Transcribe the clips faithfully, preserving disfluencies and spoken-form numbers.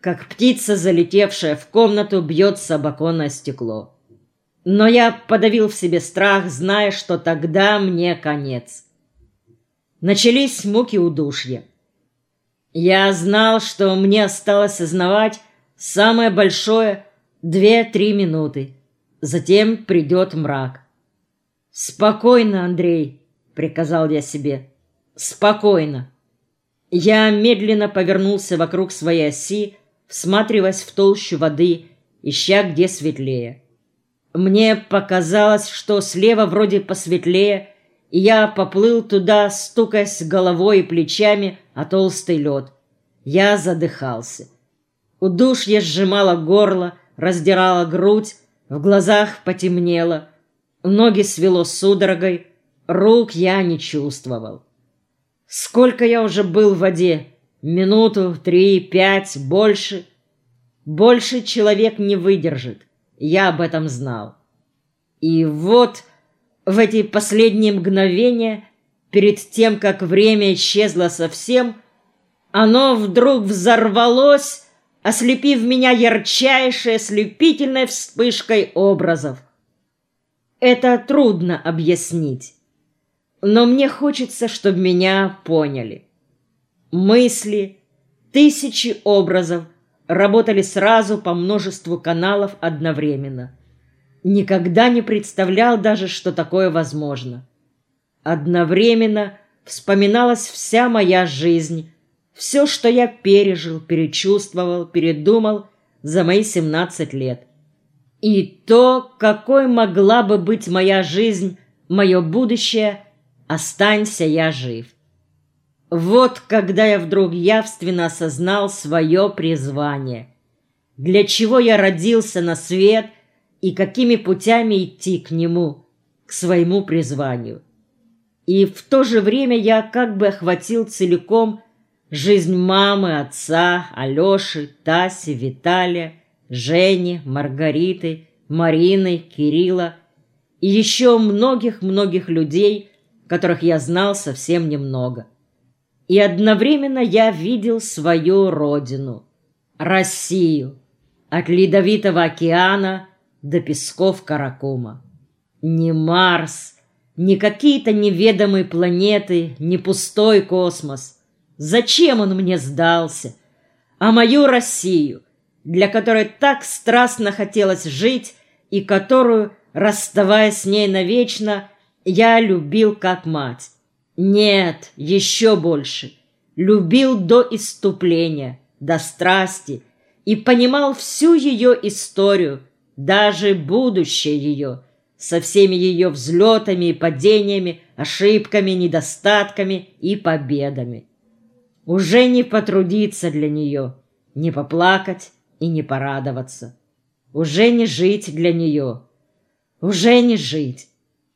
как птица, залетевшая в комнату, бьется об оконное стекло. Но я подавил в себе страх, зная, что тогда мне конец. Начались муки удушья. Я знал, что мне осталось сознавать самое большое две-три минуты. Затем придет мрак. «Спокойно, Андрей», — приказал я себе. «Спокойно». Я медленно повернулся вокруг своей оси, всматриваясь в толщу воды, ища где светлее. Мне показалось, что слева вроде посветлее, и я поплыл туда, стукаясь головой и плечами о толстый лед. Я задыхался. Удушье сжимало горло, раздирало грудь, в глазах потемнело, ноги свело судорогой, рук я не чувствовал. Сколько я уже был в воде? Минуту, три, пять, больше? Больше человек не выдержит. Я об этом знал. И вот в эти последние мгновения, перед тем, как время исчезло совсем, оно вдруг взорвалось, ослепив меня ярчайшей ослепительной вспышкой образов. Это трудно объяснить, но мне хочется, чтобы меня поняли. Мысли, тысячи образов работали сразу по множеству каналов одновременно. Никогда не представлял даже, что такое возможно. Одновременно вспоминалась вся моя жизнь, все, что я пережил, перечувствовал, передумал за мои семнадцать лет. И то, какой могла бы быть моя жизнь, мое будущее, останься я жив. Вот когда я вдруг явственно осознал свое призвание. Для чего я родился на свет и какими путями идти к нему, к своему призванию. И в то же время я как бы охватил целиком жизнь мамы, отца, Алеши, Таси, Виталия, Жени, Маргариты, Марины, Кирилла и еще многих-многих людей, которых я знал совсем немного. И одновременно я видел свою родину, Россию, от Ледовитого океана до песков Каракума. Не Марс, не какие-то неведомые планеты, не пустой космос. Зачем он мне сдался? А мою Россию, для которой так страстно хотелось жить и которую, расставаясь с ней навечно, я любил как мать. Нет, еще больше. Любил до исступления, до страсти и понимал всю ее историю, даже будущее ее, со всеми ее взлетами и падениями, ошибками, недостатками и победами. Уже не потрудиться для нее, не поплакать и не порадоваться. Уже не жить для нее, уже не жить.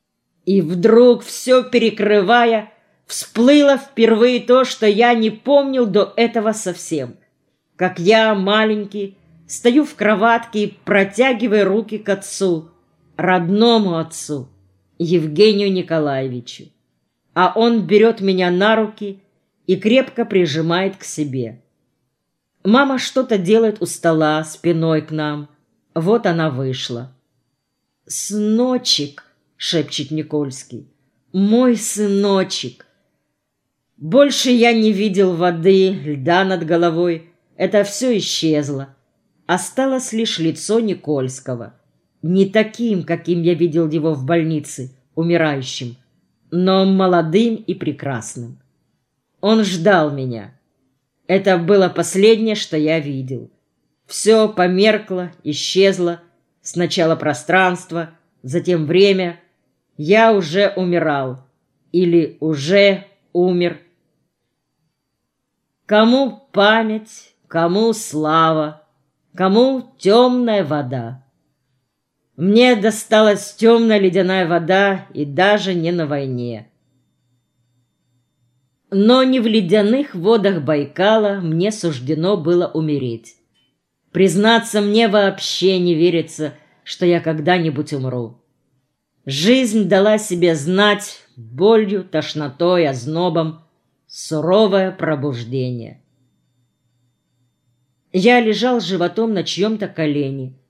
И вдруг, все перекрывая, всплыло впервые то, что я не помнил до этого совсем. Как я, маленький, стою в кроватке и протягиваю руки к отцу, родному отцу, Евгению Николаевичу. А он берет меня на руки и крепко прижимает к себе. Мама что-то делает у стола, спиной к нам. Вот она вышла. «Сыночек», — шепчет Никольский, — «мой сыночек». Больше я не видел воды, льда над головой. Это все исчезло. Осталось лишь лицо Никольского. Не таким, каким я видел его в больнице, умирающим, но молодым и прекрасным. Он ждал меня. Это было последнее, что я видел. Все померкло, исчезло. Сначала пространство, затем время. Я уже умирал. Или уже умер. Кому память, кому слава, кому темная вода. Мне досталась темная ледяная вода, и даже не на войне. Но не в ледяных водах Байкала мне суждено было умереть. Признаться, мне вообще не верится, что я когда-нибудь умру. Жизнь дала себе знать болью, тошнотой, ознобом, суровое пробуждение. Я лежал животом на чьем-то колене.